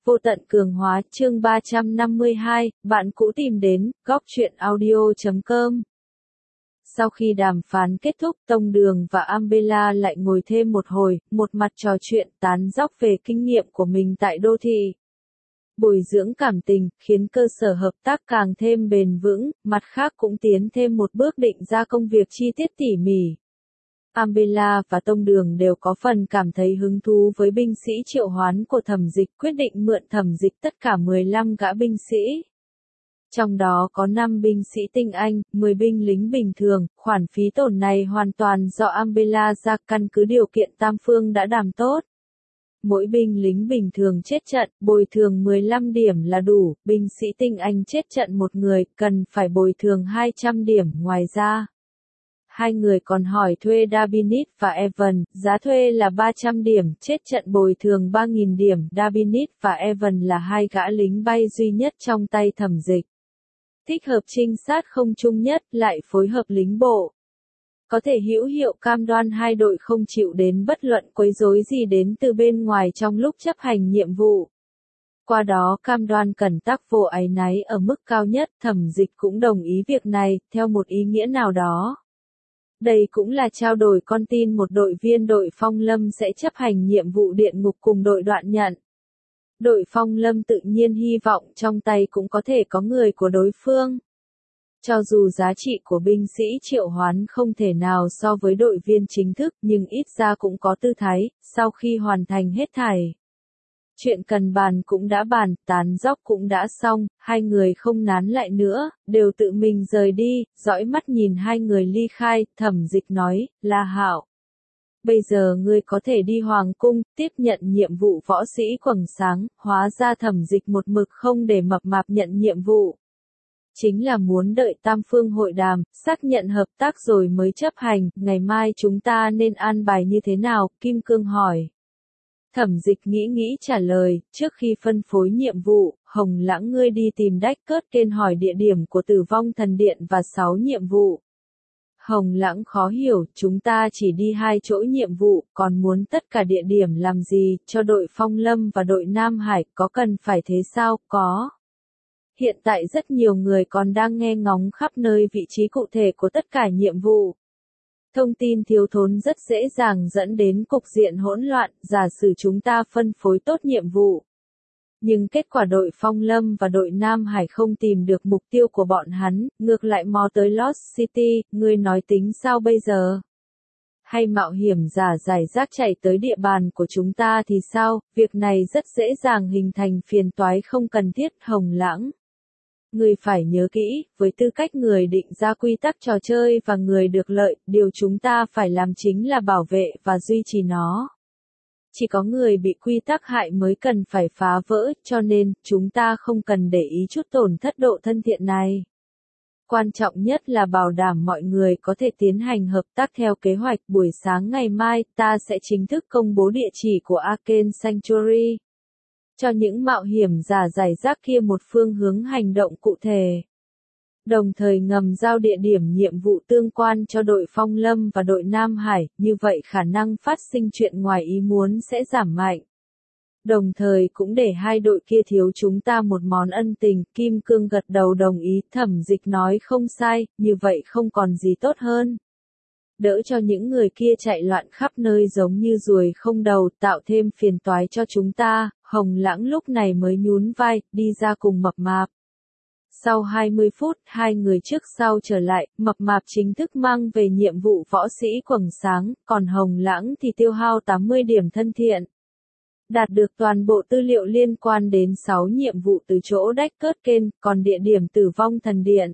Vô tận cường hóa, chương 352, bạn cũ tìm đến, góc truyện audio.com. Sau khi đàm phán kết thúc, Tông Đường và Ambella lại ngồi thêm một hồi, một mặt trò chuyện tán dóc về kinh nghiệm của mình tại đô thị. Bồi dưỡng cảm tình, khiến cơ sở hợp tác càng thêm bền vững, mặt khác cũng tiến thêm một bước định ra công việc chi tiết tỉ mỉ. Ambella và Tông Đường đều có phần cảm thấy hứng thú với binh sĩ triệu hoán của Thẩm Dịch, quyết định mượn Thẩm Dịch tất cả 15 gã binh sĩ. Trong đó có 5 binh sĩ tinh anh, 10 binh lính bình thường, khoản phí tổn này hoàn toàn do Ambella ra, căn cứ điều kiện tam phương đã đàm tốt. Mỗi binh lính bình thường chết trận, bồi thường 15 điểm là đủ, binh sĩ tinh anh chết trận một người, cần phải bồi thường 200 điểm, ngoài ra. Hai người còn hỏi thuê Dabinit và Evan, giá thuê là 300 điểm, chết trận bồi thường 3.000 điểm. Dabinit và Evan là hai gã lính bay duy nhất trong tay Thẩm Dịch. Thích hợp trinh sát không chung nhất, lại phối hợp lính bộ. Có thể hữu hiệu cam đoan hai đội không chịu đến bất luận quấy rối gì đến từ bên ngoài trong lúc chấp hành nhiệm vụ. Qua đó cam đoan cẩn tắc vô áy náy ở mức cao nhất. Thẩm Dịch cũng đồng ý việc này, theo một ý nghĩa nào đó. Đây cũng là trao đổi con tin một đội viên đội Phong Lâm sẽ chấp hành nhiệm vụ địa ngục cùng đội Đoạn Nhận. Đội Phong Lâm tự nhiên hy vọng trong tay cũng có thể có người của đối phương. Cho dù giá trị của binh sĩ triệu hoán không thể nào so với đội viên chính thức, nhưng ít ra cũng có tư thái, sau khi hoàn thành hết thảy. Chuyện cần bàn cũng đã bàn, tán dóc cũng đã xong, hai người không nán lại nữa, đều tự mình rời đi, dõi mắt nhìn hai người ly khai. Thẩm Dịch nói, La Hạo, bây giờ ngươi có thể đi Hoàng Cung, tiếp nhận nhiệm vụ võ sĩ quầng sáng. Hóa ra Thẩm Dịch một mực không để Mập Mạp nhận nhiệm vụ. Chính là muốn đợi tam phương hội đàm, xác nhận hợp tác rồi mới chấp hành. Ngày mai chúng ta nên an bài như thế nào? Kim Cương hỏi. Thẩm Dịch nghĩ trả lời, trước khi phân phối nhiệm vụ, Hồng Lãng ngươi đi tìm Dackert hỏi địa điểm của Tử Vong Thần Điện và 6 nhiệm vụ. Hồng Lãng khó hiểu, chúng ta chỉ đi 2 chỗ nhiệm vụ, còn muốn tất cả địa điểm làm gì, cho đội Phong Lâm và đội Nam Hải, có cần phải thế sao? Có. Hiện tại rất nhiều người còn đang nghe ngóng khắp nơi vị trí cụ thể của tất cả nhiệm vụ. Thông tin thiếu thốn rất dễ dàng dẫn đến cục diện hỗn loạn, giả sử chúng ta phân phối tốt nhiệm vụ. Nhưng kết quả đội Phong Lâm và đội Nam Hải không tìm được mục tiêu của bọn hắn, ngược lại mò tới Lost City, ngươi nói tính sao bây giờ? Hay mạo hiểm giả giải rác chạy tới địa bàn của chúng ta thì sao? Việc này rất dễ dàng hình thành phiền toái không cần thiết. Hồng Lãng, ngươi phải nhớ kỹ, với tư cách người định ra quy tắc trò chơi và người được lợi, điều chúng ta phải làm chính là bảo vệ và duy trì nó. Chỉ có người bị quy tắc hại mới cần phải phá vỡ, cho nên, chúng ta không cần để ý chút tổn thất độ thân thiện này. Quan trọng nhất là bảo đảm mọi người có thể tiến hành hợp tác theo kế hoạch. Buổi sáng ngày mai, ta sẽ chính thức công bố địa chỉ của Arcane Sanctuary. Cho những mạo hiểm giả giải rác kia một phương hướng hành động cụ thể. Đồng thời ngầm giao địa điểm nhiệm vụ tương quan cho đội Phong Lâm và đội Nam Hải, như vậy khả năng phát sinh chuyện ngoài ý muốn sẽ giảm mạnh. Đồng thời cũng để hai đội kia thiếu chúng ta một món ân tình. Kim Cương gật đầu đồng ý. Thẩm Dịch nói không sai, như vậy không còn gì tốt hơn. Đỡ cho những người kia chạy loạn khắp nơi giống như ruồi không đầu, tạo thêm phiền toái cho chúng ta. Hồng Lãng lúc này mới nhún vai, đi ra cùng Mập Mạp. Sau 20 phút, hai người trước sau trở lại, Mập Mạp chính thức mang về nhiệm vụ võ sĩ quầng sáng, còn Hồng Lãng thì tiêu hao 80 điểm thân thiện. Đạt được toàn bộ tư liệu liên quan đến 6 nhiệm vụ từ chỗ Dackert, còn địa điểm Tử Vong Thần Điện.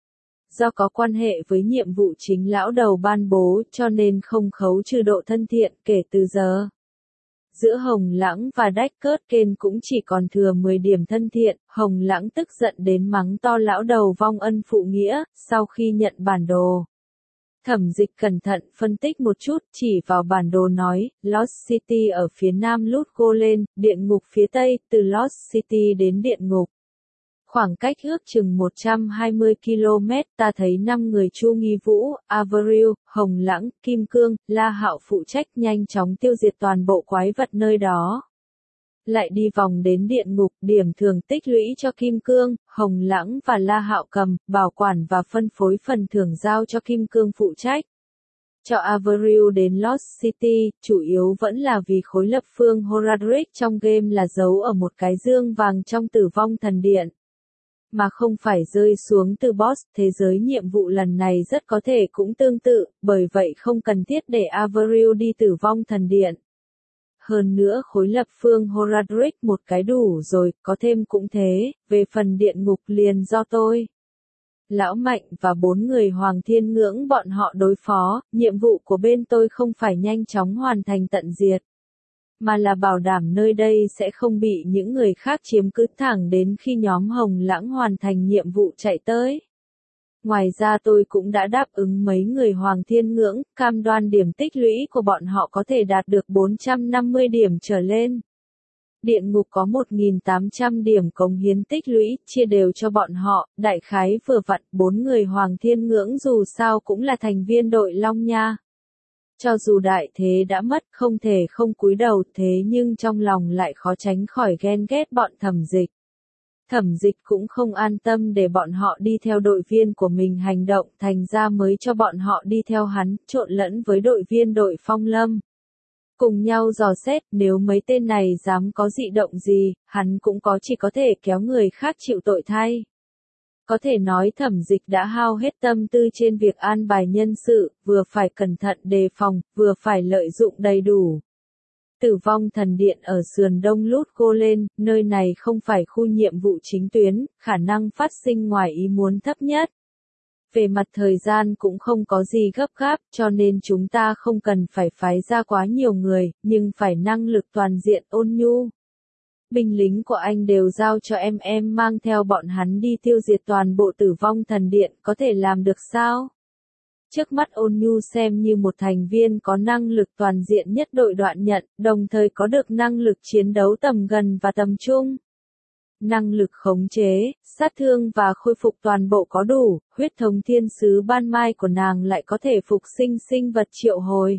Do có quan hệ với nhiệm vụ chính lão đầu ban bố, cho nên không khấu trừ độ thân thiện. Kể từ giờ, giữa Hồng Lãng và Dackert cũng chỉ còn thừa 10 điểm thân thiện. Hồng Lãng tức giận đến mắng to lão đầu vong ân phụ nghĩa. Sau khi nhận bản đồ, Thẩm Dịch cẩn thận phân tích một chút, chỉ vào bản đồ nói, Lost City ở phía nam Lút Golem, địa ngục phía tây, từ Lost City đến địa ngục. Khoảng cách ước chừng 120 km, ta thấy 5 người Chu Nghi Vũ, Avril, Hồng Lãng, Kim Cương, La Hạo phụ trách nhanh chóng tiêu diệt toàn bộ quái vật nơi đó. lại đi vòng đến địa ngục, điểm thưởng tích lũy cho Kim Cương, Hồng Lãng và La Hạo cầm, bảo quản và phân phối phần thưởng giao cho Kim Cương phụ trách. Cho Avril đến Lost City, chủ yếu vẫn là vì khối lập phương Horadric trong game là giấu ở một cái dương vàng trong Tử Vong Thần Điện, mà không phải rơi xuống từ boss. Thế giới nhiệm vụ lần này rất có thể cũng tương tự, bởi vậy không cần thiết để Avril đi Tử Vong Thần Điện. Hơn nữa khối lập phương Horadric một cái đủ rồi, có thêm cũng thế, về phần điện ngục liền do tôi, Lão Mạnh và 4 người Hoàng Thiên Ngưỡng bọn họ đối phó. Nhiệm vụ của bên tôi không phải nhanh chóng hoàn thành tận diệt, mà là bảo đảm nơi đây sẽ không bị những người khác chiếm cứ thẳng đến khi nhóm Hồng Lãng hoàn thành nhiệm vụ chạy tới. Ngoài ra tôi cũng đã đáp ứng mấy người Hoàng Thiên Ngưỡng, cam đoan điểm tích lũy của bọn họ có thể đạt được 450 điểm trở lên. Điện ngục có 1.800 điểm cống hiến tích lũy, chia đều cho bọn họ, đại khái vừa vặn. 4 người Hoàng Thiên Ngưỡng dù sao cũng là thành viên đội Long Nha. Cho dù đại thế đã mất, không thể không cúi đầu, thế nhưng trong lòng lại khó tránh khỏi ghen ghét bọn Thẩm Dịch. Thẩm Dịch cũng không an tâm để bọn họ đi theo đội viên của mình hành động, thành ra mới cho bọn họ đi theo hắn, trộn lẫn với đội viên đội Phong Lâm. Cùng nhau dò xét, nếu mấy tên này dám có dị động gì, hắn cũng chỉ có thể kéo người khác chịu tội thay. Có thể nói Thẩm Dịch đã hao hết tâm tư trên việc an bài nhân sự, vừa phải cẩn thận đề phòng, vừa phải lợi dụng đầy đủ. Tử Vong Thần Điện ở sườn đông Lút Golen, nơi này không phải khu nhiệm vụ chính tuyến, khả năng phát sinh ngoài ý muốn thấp nhất. Về mặt thời gian cũng không có gì gấp gáp, cho nên chúng ta không cần phải phái ra quá nhiều người, nhưng phải năng lực toàn diện ôn nhu. Binh lính của anh đều giao cho em mang theo bọn hắn đi tiêu diệt toàn bộ Tử Vong Thần Điện, có thể làm được sao? Trước mắt Ôn Nhu xem như một thành viên có năng lực toàn diện nhất đội Đoạn Nhận, đồng thời có được năng lực chiến đấu tầm gần và tầm trung. Năng lực khống chế, sát thương và khôi phục toàn bộ có đủ, huyết thống thiên sứ ban mai của nàng lại có thể phục sinh sinh vật triệu hồi.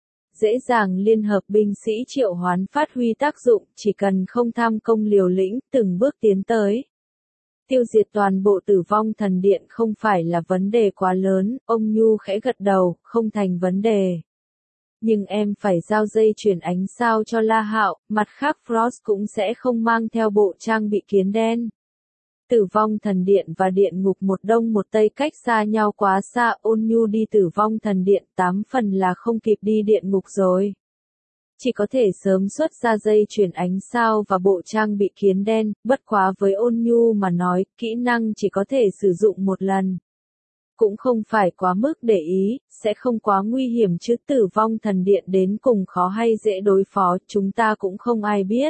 Dễ dàng liên hợp binh sĩ triệu hoán phát huy tác dụng, chỉ cần không tham công liều lĩnh, từng bước tiến tới. Tiêu diệt toàn bộ Tử Vong Thần Điện không phải là vấn đề quá lớn, ông Nhu khẽ gật đầu, không thành vấn đề. Nhưng em phải giao dây chuyển ánh sao cho La Hạo, mặt khác Frost cũng sẽ không mang theo bộ trang bị kiến đen. Tử Vong Thần Điện và Điện Ngục một đông một tây cách xa nhau quá xa, Ôn Nhu đi Tử Vong Thần Điện 8 phần là không kịp đi Điện Ngục rồi. Chỉ có thể sớm xuất ra dây chuyển ánh sao và bộ trang bị kiến đen, bất quá với Ôn Nhu mà nói, kỹ năng chỉ có thể sử dụng một lần. Cũng không phải quá mức để ý, sẽ không quá nguy hiểm chứ. Tử Vong Thần Điện đến cùng khó hay dễ đối phó, chúng ta cũng không ai biết.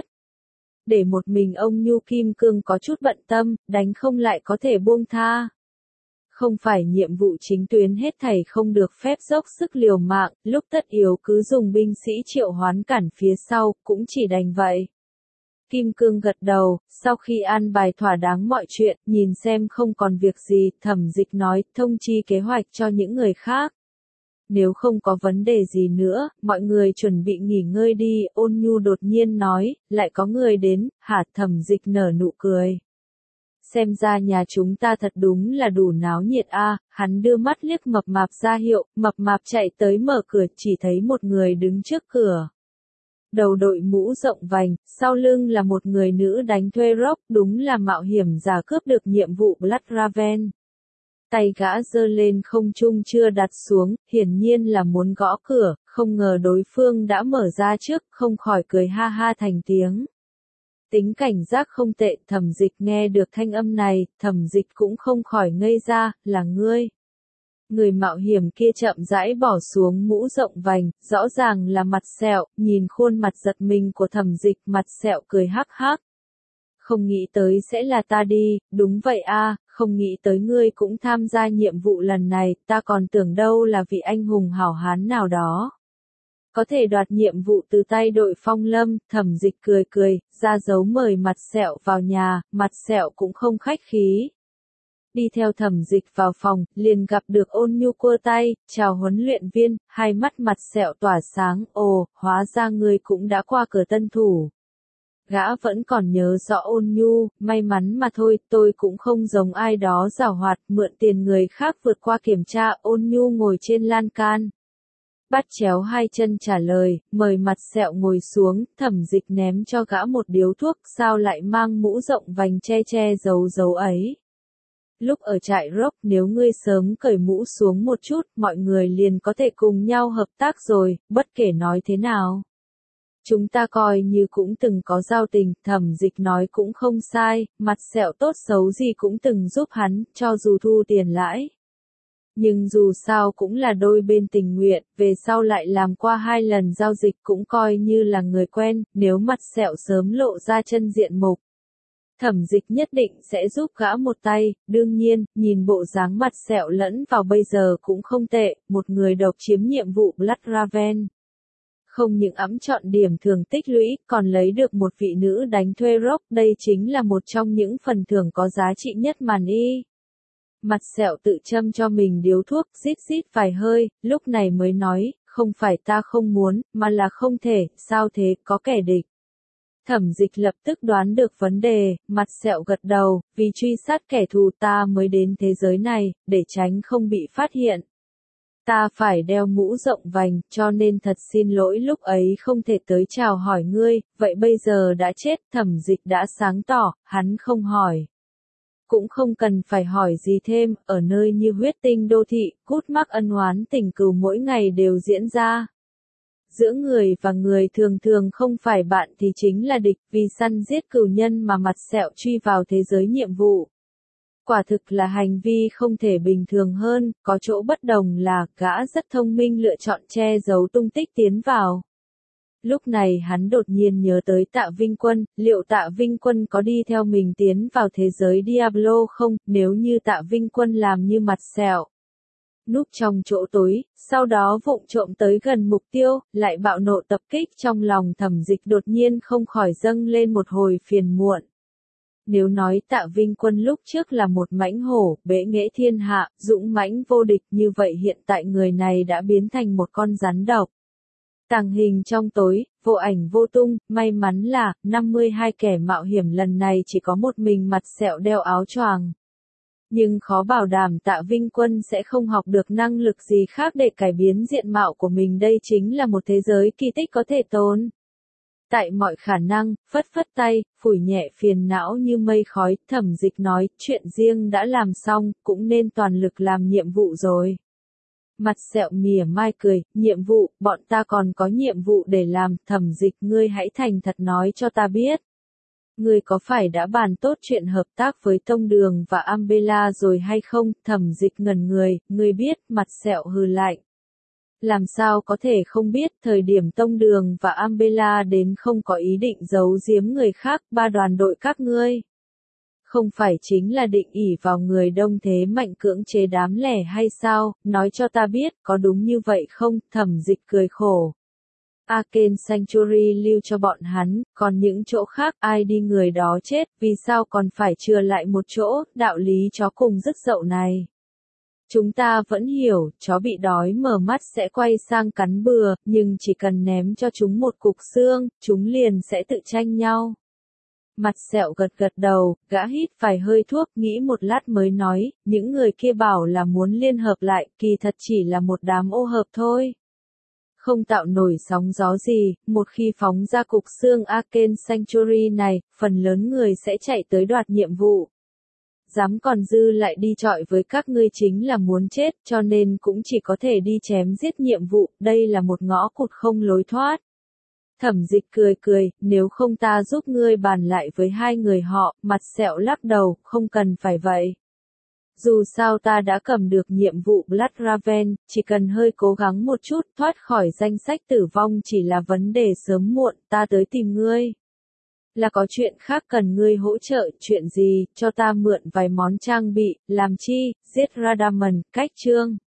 Để một mình ông Nhu Kim Cương có chút bận tâm, đánh không lại có thể buông tha. Không phải nhiệm vụ chính tuyến hết thảy không được phép dốc sức liều mạng, lúc tất yếu cứ dùng binh sĩ triệu hoán cản phía sau, cũng chỉ đành vậy. Kim Cương gật đầu, sau khi an bài thỏa đáng mọi chuyện, nhìn xem không còn việc gì, Thẩm Dịch nói, thông chi kế hoạch cho những người khác. Nếu không có vấn đề gì nữa, mọi người chuẩn bị nghỉ ngơi đi. Ôn Nhu đột nhiên nói, lại có người đến, hả? Thẩm Dịch nở nụ cười. Xem ra nhà chúng ta thật đúng là đủ náo nhiệt a. Hắn đưa mắt liếc Mập Mạp ra hiệu, Mập Mạp chạy tới mở cửa, chỉ thấy một người đứng trước cửa. Đầu đội mũ rộng vành, sau lưng là một người nữ đánh thuê rock, đúng là mạo hiểm giả cướp được nhiệm vụ Blood Raven. Tay gã giơ lên không trung chưa đặt xuống, hiển nhiên là muốn gõ cửa, không ngờ đối phương đã mở ra trước, không khỏi cười ha ha thành tiếng. Tính cảnh giác không tệ, Thẩm Dịch nghe được thanh âm này, Thẩm Dịch cũng không khỏi ngây ra, là ngươi. Người mạo hiểm kia chậm rãi bỏ xuống mũ rộng vành, rõ ràng là Mặt Sẹo, nhìn khuôn mặt giật mình của Thẩm Dịch, Mặt Sẹo cười hắc hắc. Không nghĩ tới sẽ là ta đi, đúng vậy a, không nghĩ tới ngươi cũng tham gia nhiệm vụ lần này, ta còn tưởng đâu là vị anh hùng hảo hán nào đó. Có thể đoạt nhiệm vụ từ tay đội Phong Lâm. Thẩm Dịch cười cười, ra dấu mời Mặt Sẹo vào nhà, Mặt Sẹo cũng không khách khí. Đi theo Thẩm Dịch vào phòng, liền gặp được Ôn Nhu cua tay, chào huấn luyện viên, hai mắt Mặt Sẹo tỏa sáng, ồ, hóa ra ngươi cũng đã qua cửa tân thủ. Gã vẫn còn nhớ rõ Ôn Nhu, may mắn mà thôi, tôi cũng không giống ai đó giảo hoạt, mượn tiền người khác vượt qua kiểm tra. Ôn Nhu ngồi trên lan can, bắt chéo hai chân trả lời, mời Mặt Sẹo ngồi xuống. Thẩm Dịch ném cho gã một điếu thuốc, sao lại mang mũ rộng vành che che giấu giấu ấy. Lúc ở trại Rock, nếu ngươi sớm cởi mũ xuống một chút, mọi người liền có thể cùng nhau hợp tác rồi, bất kể nói thế nào. Chúng ta coi như cũng từng có giao tình. Thẩm Dịch nói cũng không sai, Mặt Sẹo tốt xấu gì cũng từng giúp hắn, cho dù thu tiền lãi. Nhưng dù sao cũng là đôi bên tình nguyện, về sau lại làm qua 2 lần giao dịch cũng coi như là người quen. Nếu Mặt Sẹo sớm lộ ra chân diện mục, Thẩm Dịch nhất định sẽ giúp gã một tay. Đương nhiên, nhìn bộ dáng Mặt Sẹo lẫn vào bây giờ cũng không tệ, một người độc chiếm nhiệm vụ Bloodraven. Không những chọn điểm thường tích lũy, còn lấy được một vị nữ đánh thuê Rock, đây chính là một trong những phần thưởng có giá trị nhất màn y. Mặt Sẹo tự châm cho mình điếu thuốc, rít rít vài hơi, lúc này mới nói, không phải ta không muốn, mà là không thể. Sao thế, có kẻ địch? Thẩm Dịch lập tức đoán được vấn đề, Mặt Sẹo gật đầu, vì truy sát kẻ thù ta mới đến thế giới này, để tránh không bị phát hiện. Ta phải đeo mũ rộng vành, cho nên thật xin lỗi lúc ấy không thể tới chào hỏi ngươi. Vậy bây giờ đã chết. Thẩm Dịch đã sáng tỏ, hắn không hỏi. Cũng không cần phải hỏi gì thêm, ở nơi như huyết tinh đô thị, cút mắc ân oán tình cừu mỗi ngày đều diễn ra. Giữa người và người thường thường không phải bạn thì chính là địch, vì săn giết cừu nhân mà Mặt Sẹo truy vào thế giới nhiệm vụ. Quả thực là hành vi không thể bình thường hơn, có chỗ bất đồng là gã rất thông minh lựa chọn che giấu tung tích tiến vào. Lúc này hắn đột nhiên nhớ tới Tạ Vinh Quân, liệu Tạ Vinh Quân có đi theo mình tiến vào thế giới Diablo không? Nếu như Tạ Vinh Quân làm như Mặt Sẹo, núp trong chỗ tối, sau đó vụng trộm tới gần mục tiêu, lại bạo nộ tập kích, trong lòng Thẩm Dịch đột nhiên không khỏi dâng lên một hồi phiền muộn. Nếu nói Tạ Vinh Quân lúc trước là một mãnh hổ, bệ nghệ thiên hạ, dũng mãnh vô địch, như vậy hiện tại người này đã biến thành một con rắn độc. Tàng hình trong tối, vô ảnh vô tung, may mắn là, 52 kẻ mạo hiểm lần này chỉ có một mình Mặt Sẹo đeo áo choàng. Nhưng khó bảo đảm Tạ Vinh Quân sẽ không học được năng lực gì khác để cải biến diện mạo của mình, đây chính là một thế giới kỳ tích có thể tồn tại mọi khả năng. Phất phất tay, phủi nhẹ phiền não như mây khói, Thẩm Dịch nói, chuyện riêng đã làm xong, cũng nên toàn lực làm nhiệm vụ rồi. Mặt Sẹo mỉa mai cười, nhiệm vụ, bọn ta còn có nhiệm vụ để làm. Thẩm Dịch, ngươi hãy thành thật nói cho ta biết. Ngươi có phải đã bàn tốt chuyện hợp tác với Tông Đường và Ambella rồi hay không? Thẩm Dịch ngẩn người, ngươi biết. Mặt Sẹo hừ lạnh. Làm sao có thể không biết, thời điểm Tông Đường và Ambella đến không có ý định giấu giếm người khác, 3 đoàn đội các ngươi. Không phải chính là định ỷ vào người đông thế mạnh cưỡng chế đám lẻ hay sao? Nói cho ta biết, có đúng như vậy không? Thẩm Dịch cười khổ. Arcane Sanctuary lưu cho bọn hắn, còn những chỗ khác ai đi người đó chết, vì sao còn phải chừa lại một chỗ? Đạo lý chó cùng rứt dậu này. Chúng ta vẫn hiểu, chó bị đói mở mắt sẽ quay sang cắn bừa, nhưng chỉ cần ném cho chúng một cục xương, chúng liền sẽ tự tranh nhau. Mặt Sẹo gật gật đầu, gã hít vài hơi thuốc, nghĩ một lát mới nói, những người kia bảo là muốn liên hợp lại, kỳ thật chỉ là một đám ô hợp thôi. Không tạo nổi sóng gió gì, một khi phóng ra cục xương Arcane Sanctuary này, phần lớn người sẽ chạy tới đoạt nhiệm vụ. Dám còn dư lại đi chọi với các ngươi chính là muốn chết, cho nên cũng chỉ có thể đi chém giết nhiệm vụ, đây là một ngõ cụt không lối thoát. Thẩm Dịch cười cười, nếu không ta giúp ngươi bàn lại với 2 người họ. Mặt Sẹo lắc đầu, không cần phải vậy. Dù sao ta đã cầm được nhiệm vụ Bloodraven, chỉ cần hơi cố gắng một chút, thoát khỏi danh sách tử vong chỉ là vấn đề sớm muộn, ta tới tìm ngươi. Là có chuyện khác cần ngươi hỗ trợ, chuyện gì, cho ta mượn vài món trang bị, làm chi, giết Radaman, cách chương.